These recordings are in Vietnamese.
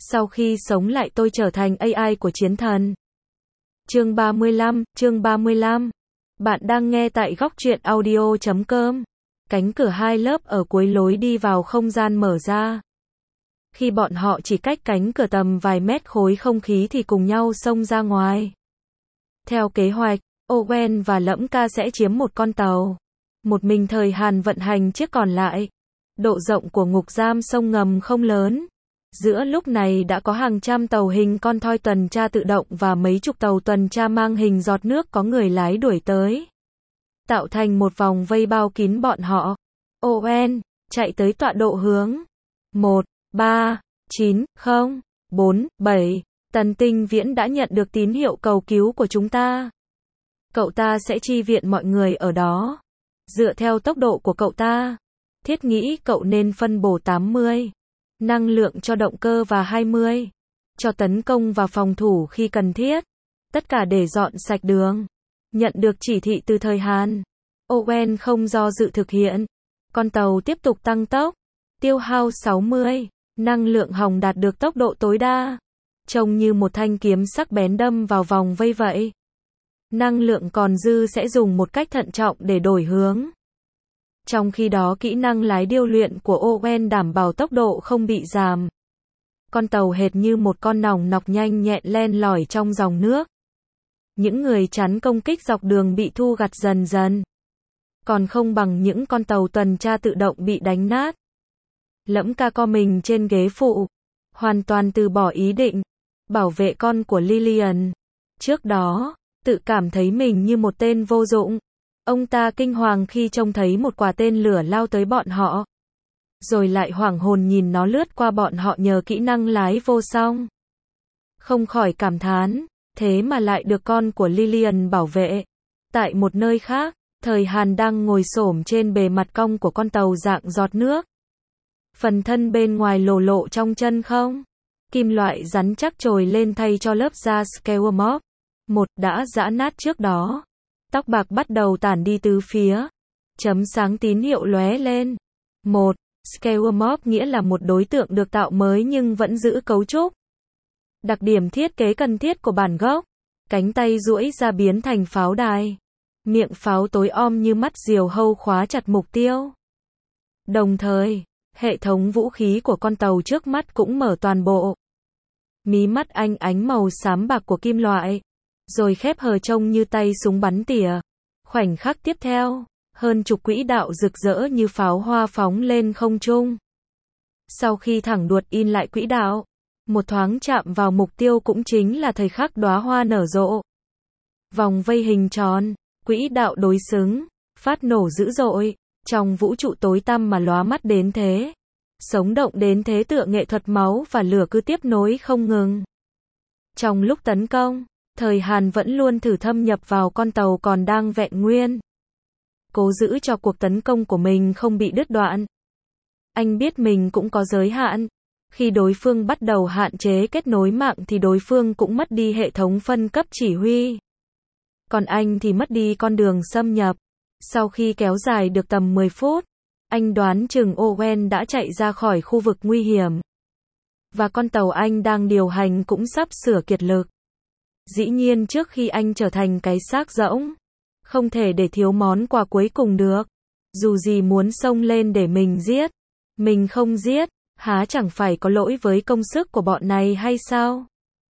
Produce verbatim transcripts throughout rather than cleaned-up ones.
Sau khi sống lại tôi trở thành a i của chiến thần. Chương ba mươi lăm, chương ba mươi lăm. Bạn đang nghe tại góc truyện audio chấm com. Cánh cửa hai lớp ở cuối lối đi vào không gian mở ra. Khi bọn họ chỉ cách cánh cửa tầm vài mét khối không khí thì cùng nhau xông ra ngoài. Theo kế hoạch, Owen và Lẫm Ca sẽ chiếm một con tàu. Một mình Thời Hàn vận hành chiếc còn lại. Độ rộng của ngục giam sông ngầm không lớn. Giữa lúc này đã có hàng trăm tàu hình con thoi tuần tra tự động và mấy chục tàu tuần tra mang hình giọt nước có người lái đuổi tới. Tạo thành một vòng vây bao kín bọn họ. Owen, chạy tới tọa độ hướng. một, ba, chín, không, bốn, bảy. Tần Tinh Viễn đã nhận được tín hiệu cầu cứu của chúng ta. Cậu ta sẽ chi viện mọi người ở đó. Dựa theo tốc độ của cậu ta, thiết nghĩ cậu nên phân bổ tám mươi năng lượng cho động cơ và hai mươi cho tấn công và phòng thủ khi cần thiết. Tất cả để dọn sạch đường. Nhận được chỉ thị từ Thời Hàn, Owen không do dự thực hiện. Con tàu tiếp tục tăng tốc, tiêu hao sáu mươi năng lượng hòng đạt được tốc độ tối đa. Trông như một thanh kiếm sắc bén đâm vào vòng vây vậy. Năng lượng còn dư sẽ dùng một cách thận trọng để đổi hướng. Trong khi đó kỹ năng lái điêu luyện của Owen đảm bảo tốc độ không bị giảm. Con tàu hệt như một con nòng nọc nhanh nhẹn len lỏi trong dòng nước. Những người chắn công kích dọc đường bị thu gặt dần dần. Còn không bằng những con tàu tuần tra tự động bị đánh nát. Lẫm Ca co mình trên ghế phụ. Hoàn toàn từ bỏ ý định bảo vệ con của Lillian. Trước đó, tự cảm thấy mình như một tên vô dụng. Ông ta kinh hoàng khi trông thấy một quả tên lửa lao tới bọn họ. Rồi lại hoảng hồn nhìn nó lướt qua bọn họ nhờ kỹ năng lái vô song. Không khỏi cảm thán, thế mà lại được con của Lillian bảo vệ. Tại một nơi khác, Thời Hàn đang ngồi xổm trên bề mặt cong của con tàu dạng giọt nước. Phần thân bên ngoài lồ lộ trong chân không. Kim loại rắn chắc trồi lên thay cho lớp da Skewamop. Một đã giã nát trước đó. Tóc bạc bắt đầu tản đi từ phía. Chấm sáng tín hiệu lóe lên. Một, Skewamop nghĩa là một đối tượng được tạo mới nhưng vẫn giữ cấu trúc. Đặc điểm thiết kế cần thiết của bản gốc. Cánh tay duỗi ra biến thành pháo đài. Miệng pháo tối om như mắt diều hâu khóa chặt mục tiêu. Đồng thời, hệ thống vũ khí của con tàu trước mắt cũng mở toàn bộ. Mí mắt anh ánh màu xám bạc của kim loại. Rồi khép hờ trông như tay súng bắn tỉa. Khoảnh khắc tiếp theo, hơn chục quỹ đạo rực rỡ như pháo hoa phóng lên không trung. Sau khi thẳng đuột in lại quỹ đạo, một thoáng chạm vào mục tiêu cũng chính là thời khắc đóa hoa nở rộ. Vòng vây hình tròn, quỹ đạo đối xứng, phát nổ dữ dội, trong vũ trụ tối tăm mà lóa mắt đến thế. Sống động đến thế tựa nghệ thuật máu và lửa cứ tiếp nối không ngừng. Trong lúc tấn công, Thời Hàn vẫn luôn thử thâm nhập vào con tàu còn đang vẹn nguyên. Cố giữ cho cuộc tấn công của mình không bị đứt đoạn. Anh biết mình cũng có giới hạn. Khi đối phương bắt đầu hạn chế kết nối mạng thì đối phương cũng mất đi hệ thống phân cấp chỉ huy. Còn anh thì mất đi con đường xâm nhập. Sau khi kéo dài được tầm mười phút, anh đoán chừng Owen đã chạy ra khỏi khu vực nguy hiểm. Và con tàu anh đang điều hành cũng sắp sửa kiệt lực. Dĩ nhiên trước khi anh trở thành cái xác rỗng, không thể để thiếu món quà cuối cùng được. Dù gì muốn xông lên để mình giết, mình không giết, há chẳng phải có lỗi với công sức của bọn này hay sao?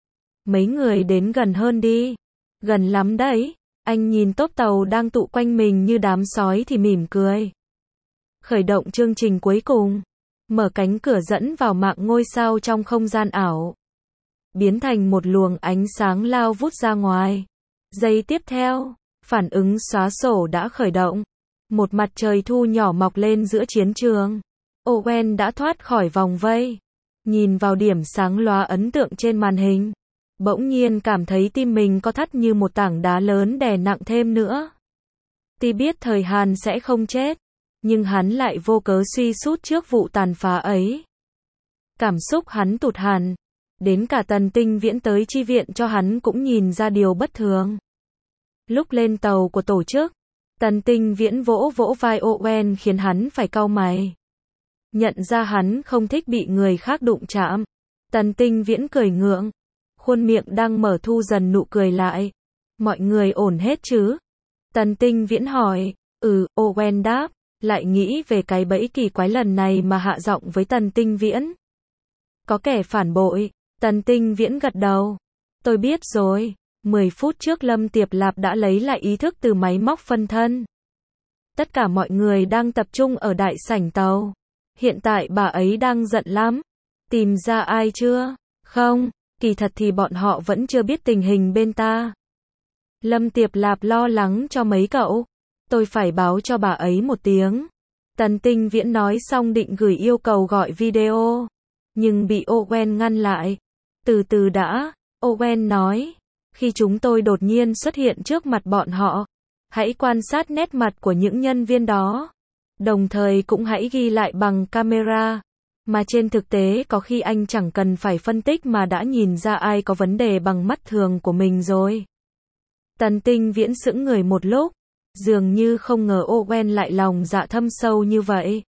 Mấy người đến gần hơn đi. Gần lắm đấy. Anh nhìn tốp tàu đang tụ quanh mình như đám sói thì mỉm cười. Khởi động chương trình cuối cùng. Mở cánh cửa dẫn vào mạng ngôi sao trong không gian ảo. Biến thành một luồng ánh sáng lao vút ra ngoài. Giây tiếp theo, phản ứng xóa sổ đã khởi động. Một mặt trời thu nhỏ mọc lên giữa chiến trường. Owen đã thoát khỏi vòng vây. Nhìn vào điểm sáng lóa ấn tượng trên màn hình. Bỗng nhiên cảm thấy tim mình co thắt như một tảng đá lớn đè nặng thêm nữa. Tuy biết Thời Hàn sẽ không chết, nhưng hắn lại vô cớ suy sút trước vụ tàn phá ấy. Cảm xúc hắn tụt hẳn. Đến cả Tần Tinh Viễn tới chi viện cho hắn cũng nhìn ra điều bất thường. Lúc lên tàu của tổ chức, Tần Tinh Viễn vỗ vỗ vai Owen khiến hắn phải cau mày. Nhận ra hắn không thích bị người khác đụng chạm. Tần Tinh Viễn cười ngượng, khuôn miệng đang mở thu dần nụ cười lại. Mọi người ổn hết chứ? Tần Tinh Viễn hỏi. Ừ, Owen đáp, lại nghĩ về cái bẫy kỳ quái lần này mà hạ giọng với Tần Tinh Viễn. Có kẻ phản bội. Tần Tinh Viễn gật đầu. Tôi biết rồi. mười phút trước Lâm Tiệp Lạp đã lấy lại ý thức từ máy móc phân thân. Tất cả mọi người đang tập trung ở đại sảnh tàu. Hiện tại bà ấy đang giận lắm. Tìm ra ai chưa? Không, kỳ thật thì bọn họ vẫn chưa biết tình hình bên ta. Lâm Tiệp Lạp lo lắng cho mấy cậu. Tôi phải báo cho bà ấy một tiếng. Tần Tinh Viễn nói xong định gửi yêu cầu gọi video. Nhưng bị Owen ngăn lại. Từ từ đã, Owen nói. Khi chúng tôi đột nhiên xuất hiện trước mặt bọn họ, hãy quan sát nét mặt của những nhân viên đó. Đồng thời cũng hãy ghi lại bằng camera. Mà trên thực tế có khi anh chẳng cần phải phân tích mà đã nhìn ra ai có vấn đề bằng mắt thường của mình rồi. Tần Tinh Viễn sững người một lúc. Dường như không ngờ Owen lại lòng dạ thâm sâu như vậy.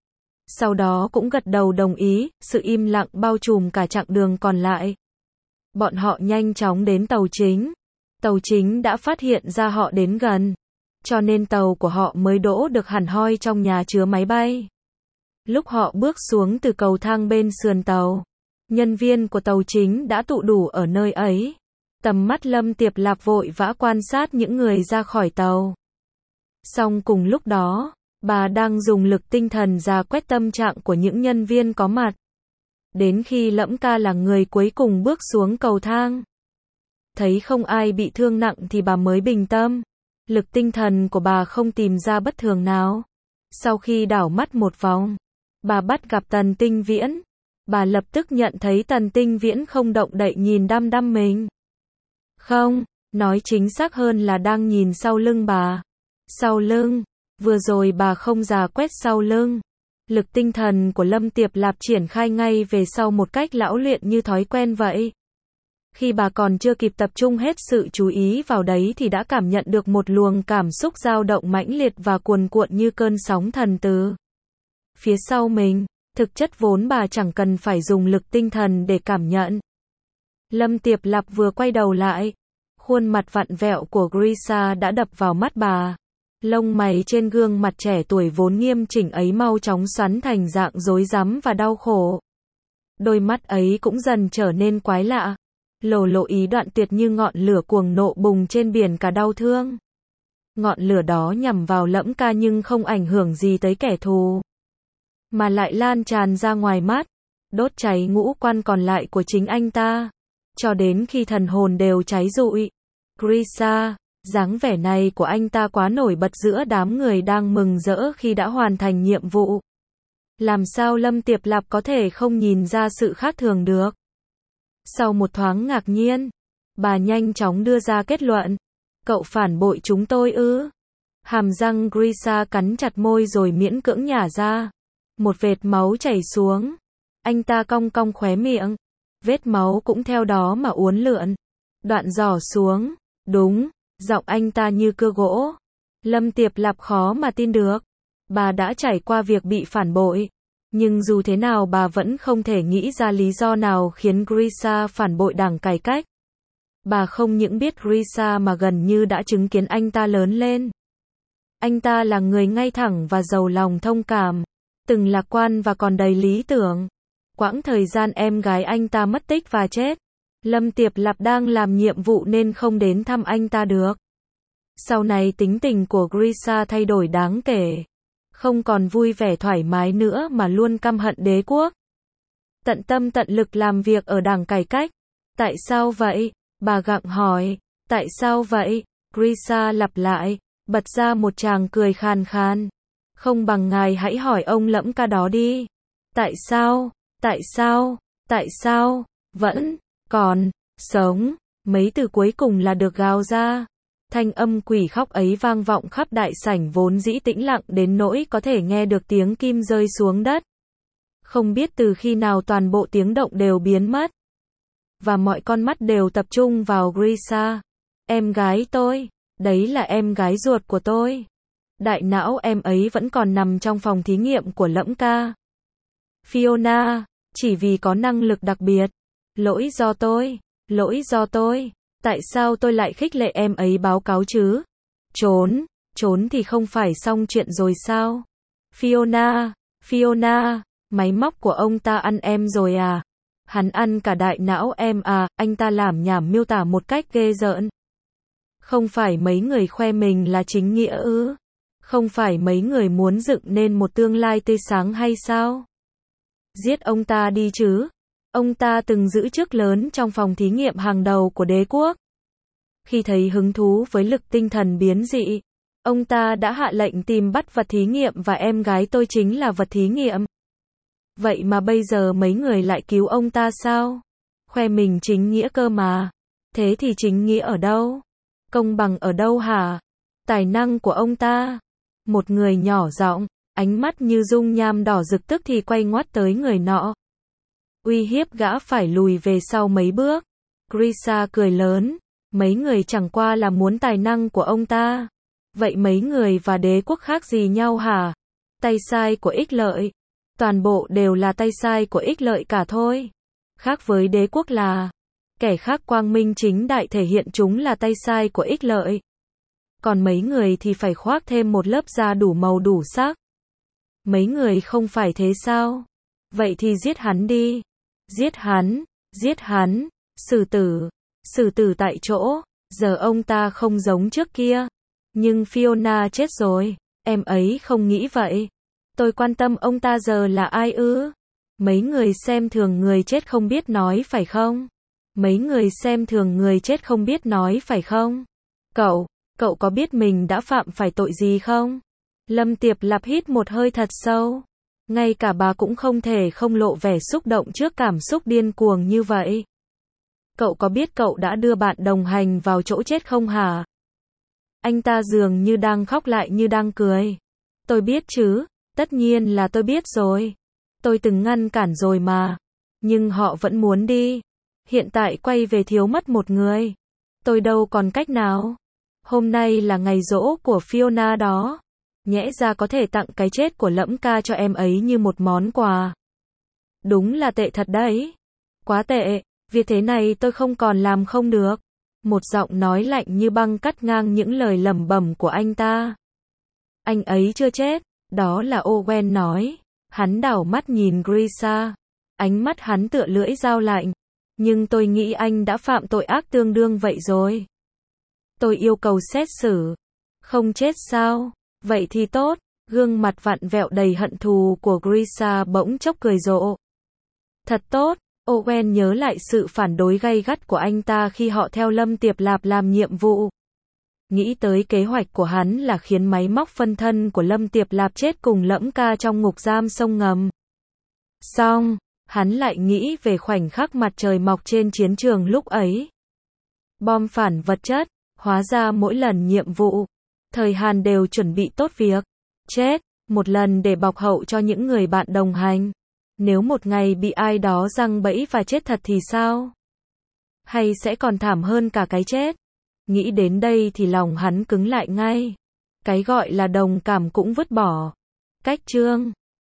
Sau đó cũng gật đầu đồng ý, sự im lặng bao trùm cả chặng đường còn lại. Bọn họ nhanh chóng đến tàu chính. Tàu chính đã phát hiện ra họ đến gần. Cho nên tàu của họ mới đỗ được hẳn hoi trong nhà chứa máy bay. Lúc họ bước xuống từ cầu thang bên sườn tàu, nhân viên của tàu chính đã tụ đủ ở nơi ấy. Tầm mắt Lâm Tiệp Lạp vội vã quan sát những người ra khỏi tàu. Song cùng lúc đó, bà đang dùng lực tinh thần rà quét tâm trạng của những nhân viên có mặt. Đến khi Lẫm Ca là người cuối cùng bước xuống cầu thang, thấy không ai bị thương nặng thì bà mới bình tâm. Lực tinh thần của bà không tìm ra bất thường nào. Sau khi đảo mắt một vòng, bà bắt gặp Tần Tinh Viễn. Bà lập tức nhận thấy Tần Tinh Viễn không động đậy nhìn đăm đăm mình. Không, nói chính xác hơn là đang nhìn sau lưng bà. Sau lưng, vừa rồi bà không rà quét sau lưng. Lực tinh thần của Lâm Tiệp Lạp triển khai ngay về sau một cách lão luyện như thói quen vậy. Khi bà còn chưa kịp tập trung hết sự chú ý vào đấy thì đã cảm nhận được một luồng cảm xúc dao động mãnh liệt và cuồn cuộn như cơn sóng thần từ phía sau mình. Thực chất vốn bà chẳng cần phải dùng lực tinh thần để cảm nhận. Lâm Tiệp Lạp vừa quay đầu lại, khuôn mặt vặn vẹo của Grisha đã đập vào mắt bà. Lông mày trên gương mặt trẻ tuổi vốn nghiêm chỉnh ấy mau chóng xoắn thành dạng rối rắm và đau khổ. Đôi mắt ấy cũng dần trở nên quái lạ, lồ lộ ý đoạn tuyệt như ngọn lửa cuồng nộ bùng trên biển cả đau thương. Ngọn lửa đó nhằm vào Lẫm Ca nhưng không ảnh hưởng gì tới kẻ thù, mà lại lan tràn ra ngoài mắt, đốt cháy ngũ quan còn lại của chính anh ta, cho đến khi thần hồn đều cháy rụi. Grisha, dáng vẻ này của anh ta quá nổi bật giữa đám người đang mừng rỡ khi đã hoàn thành nhiệm vụ. Làm sao Lâm Tiệp Lạp có thể không nhìn ra sự khác thường được? Sau một thoáng ngạc nhiên, bà nhanh chóng đưa ra kết luận. Cậu phản bội chúng tôi ư? Hàm răng Grisha cắn chặt môi rồi miễn cưỡng nhả ra. Một vệt máu chảy xuống. Anh ta cong cong khóe miệng. Vết máu cũng theo đó mà uốn lượn. Đoạn giỏ xuống. Đúng, giọng anh ta như cưa gỗ. Lâm Tiệp Lạp khó mà tin được. Bà đã trải qua việc bị phản bội. Nhưng dù thế nào bà vẫn không thể nghĩ ra lý do nào khiến Grisha phản bội Đảng Cải Cách. Bà không những biết Grisha mà gần như đã chứng kiến anh ta lớn lên. Anh ta là người ngay thẳng và giàu lòng thông cảm, từng lạc quan và còn đầy lý tưởng. Quãng thời gian em gái anh ta mất tích và chết, Lâm Tiệp Lạp đang làm nhiệm vụ nên không đến thăm anh ta được. Sau này tính tình của Grisha thay đổi đáng kể. Không còn vui vẻ thoải mái nữa mà luôn căm hận đế quốc. Tận tâm tận lực làm việc ở Đảng Cải Cách. Tại sao vậy? Bà gặng hỏi. Tại sao vậy? Grisha lặp lại, bật ra một tràng cười khàn khàn. Không bằng ngài hãy hỏi ông Lẫm Ca đó đi. Tại sao? Tại sao? Tại sao? Vẫn còn sống. Mấy từ cuối cùng là được gào ra. Thanh âm quỷ khóc ấy vang vọng khắp đại sảnh vốn dĩ tĩnh lặng đến nỗi có thể nghe được tiếng kim rơi xuống đất. Không biết từ khi nào toàn bộ tiếng động đều biến mất. Và mọi con mắt đều tập trung vào Grisha. Em gái tôi. Đấy là em gái ruột của tôi. Đại não em ấy vẫn còn nằm trong phòng thí nghiệm của Lẫm Ca. Fiona, Chỉ vì có năng lực đặc biệt. Lỗi do tôi. Lỗi do tôi. Tại sao tôi lại khích lệ em ấy báo cáo chứ? Trốn. Trốn thì không phải xong chuyện rồi sao? Fiona. Fiona. Máy móc của ông ta ăn em rồi à? Hắn ăn cả đại não em à? Anh ta làm nhảm miêu tả một cách ghê rợn. Không phải mấy người khoe mình là chính nghĩa ư? Không phải mấy người muốn dựng nên một tương lai tươi sáng hay sao? Giết ông ta đi chứ. Ông ta từng giữ chức lớn trong phòng thí nghiệm hàng đầu của đế quốc. Khi thấy hứng thú với lực tinh thần biến dị, ông ta đã hạ lệnh tìm bắt vật thí nghiệm và em gái tôi chính là vật thí nghiệm. Vậy mà bây giờ mấy người lại cứu ông ta sao? Khoe mình chính nghĩa cơ mà. Thế thì chính nghĩa ở đâu? Công bằng ở đâu hả? Tài năng của ông ta. Một người nhỏ giọng, ánh mắt như dung nham đỏ rực tức thì quay ngoắt tới người nọ. Uy hiếp gã phải lùi về sau mấy bước. Grisha cười lớn. Mấy người chẳng qua là muốn tài năng của ông ta. Vậy mấy người và đế quốc khác gì nhau hả? Tay sai của ích lợi. Toàn bộ đều là tay sai của ích lợi cả thôi. Khác với đế quốc là, kẻ khác quang minh chính đại thể hiện chúng là tay sai của ích lợi. Còn mấy người thì phải khoác thêm một lớp da đủ màu đủ sắc. Mấy người không phải thế sao? Vậy thì giết hắn đi. Giết hắn, giết hắn, xử tử, xử tử tại chỗ. Giờ ông ta không giống trước kia. Nhưng Fiona chết rồi, em ấy không nghĩ vậy. Tôi quan tâm ông ta giờ là ai ư? Mấy người xem thường người chết không biết nói phải không? Mấy người xem thường người chết không biết nói phải không? Cậu, cậu có biết mình đã phạm phải tội gì không? Lâm Tiệp Lạp hít một hơi thật sâu. Ngay cả bà cũng không thể không lộ vẻ xúc động trước cảm xúc điên cuồng như vậy. Cậu có biết cậu đã đưa bạn đồng hành vào chỗ chết không hả? Anh ta dường như đang khóc lại như đang cười. Tôi biết chứ, tất nhiên là tôi biết rồi. Tôi từng ngăn cản rồi mà. Nhưng họ vẫn muốn đi. Hiện tại quay về thiếu mất một người. Tôi đâu còn cách nào. Hôm nay là ngày giỗ của Fiona đó. Nhẽ ra có thể tặng cái chết của Lẫm Ca cho em ấy như một món quà. Đúng là tệ thật đấy. Quá tệ, việc thế này tôi không còn làm không được. Một giọng nói lạnh như băng cắt ngang những lời lẩm bẩm của anh ta. Anh ấy chưa chết, đó là Owen nói. Hắn đảo mắt nhìn Grisha. Ánh mắt hắn tựa lưỡi dao lạnh. Nhưng tôi nghĩ anh đã phạm tội ác tương đương vậy rồi. Tôi yêu cầu xét xử. Không chết sao? Vậy thì tốt. Gương mặt vặn vẹo đầy hận thù của Grisha bỗng chốc cười rộ. Thật tốt. Owen nhớ lại sự phản đối gay gắt của anh ta khi họ theo Lâm Tiệp Lạp làm nhiệm vụ. Nghĩ tới kế hoạch của hắn là khiến máy móc phân thân của Lâm Tiệp Lạp chết cùng Lẫm Ca trong ngục giam sông ngầm. Xong, hắn lại nghĩ về khoảnh khắc mặt trời mọc trên chiến trường lúc ấy. Bom phản vật chất, hóa ra mỗi lần nhiệm vụ, Thời Hàn đều chuẩn bị tốt việc chết, một lần để bọc hậu cho những người bạn đồng hành. Nếu một ngày bị ai đó giăng bẫy và chết thật thì sao? Hay sẽ còn thảm hơn cả cái chết? Nghĩ đến đây thì lòng hắn cứng lại ngay. Cái gọi là đồng cảm cũng vứt bỏ. Cách chương